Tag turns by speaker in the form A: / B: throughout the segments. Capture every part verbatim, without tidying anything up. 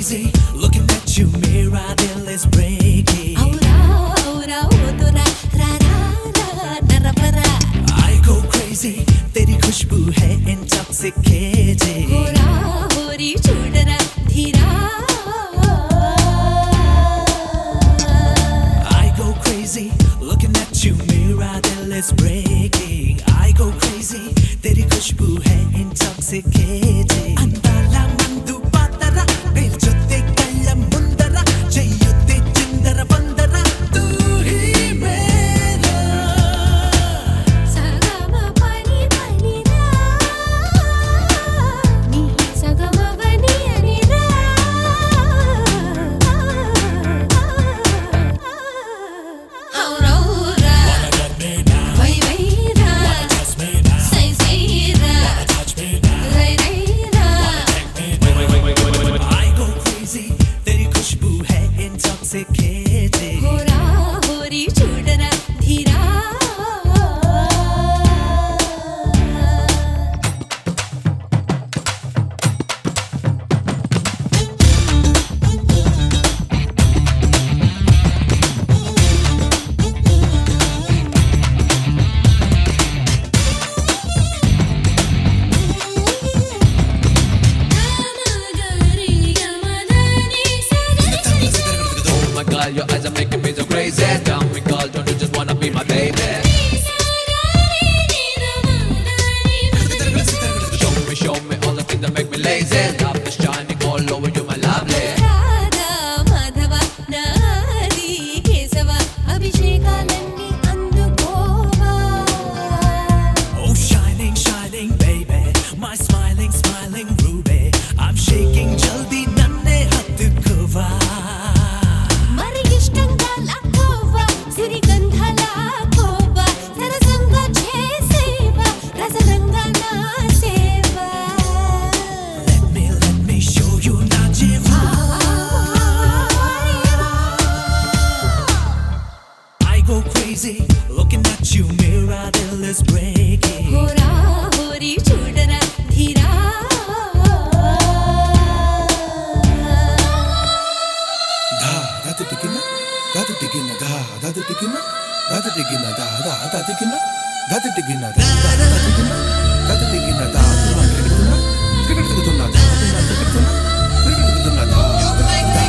A: crazy looking at you, मेरा दिल is breaking.
B: औरा औरा ओ तोरा रा रा रा नरा परा.
A: I go crazy, तेरी खुशबू है intoxicating.
B: होरा होरी चूडरा धीरा.
A: I go crazy looking at you, मेरा दिल is breaking. I go crazy, तेरी खुशबू है intoxicating. अंदाला मंदु पातरा बेचोते कल्ला मुंदरा चैयोते चिंदरा बंदरा तू ही मेरा.
B: సగమ పని పని రా నీ సగమ వని అని రా. ఔరా ఔరా వై వై రా సై సై రా రై రై రా.
A: I go crazy, तेरी खुशबू है intoxicating.
B: होरा होरी चूडरा धीरा.
C: Oh my God, your eyes are making me so crazy. Tell me, girl, don't you just wanna be my baby? Show me, show me all the things that make me lazy. Love is shining all over you, my lovely.
B: Radha Madhava నాది Keshava అభిషేకాలన్నీ అందుకోవా.
A: Oh, shining, shining, baby, my smiling, smiling ruby. I'm shaking, jaldi nanne hattukova.
B: మరి ఇష్టంగా లాక్కోవా సిరిగంధాలాకోవా సరసంగా చేసేవా రసరంగా నా సేవా.
A: Let me, let me show you na jiva. I go crazy looking at you, मेरा दिल is breaking.
B: होरा होरी चूडरा धीरा.
D: Da da da tikina, da da tikina, da da da tikina, da da tikina, da da da tikina, da da tikina, da da da tikina, da da tikina, da tuna tikina, tikina tikina, da tuna tikina, tikina tikina, da da da da.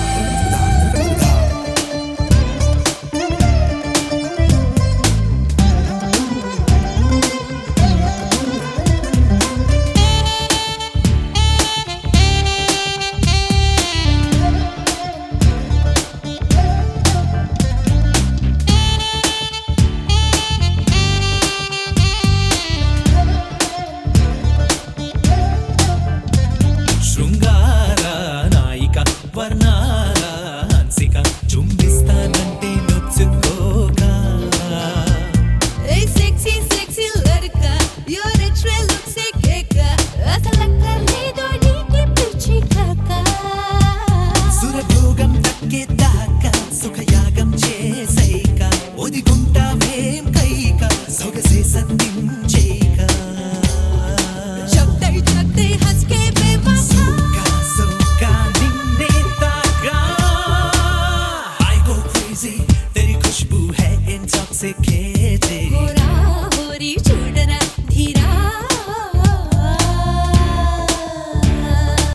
A: శృంగార నాయిక వర్ణాల హన్సిక చుంబిస్తానంటే నొచ్చుకోగా.
B: ఏ sexy sexy లड़का your extra look से केका అసలక్కర్లేదో నీకి పిచ్చి కాకా.
A: సురభోగం దక్కేదాకా సుఖయాగం చేసేక ఒదిగుంటావేం కైక సొగసే సంధించేక.
B: చక్తై చక్తై హస్ के बेवफा.
A: సోకా సోకా నిన్నే తాగా. I go crazy, तेरी खुशबू है intoxicating.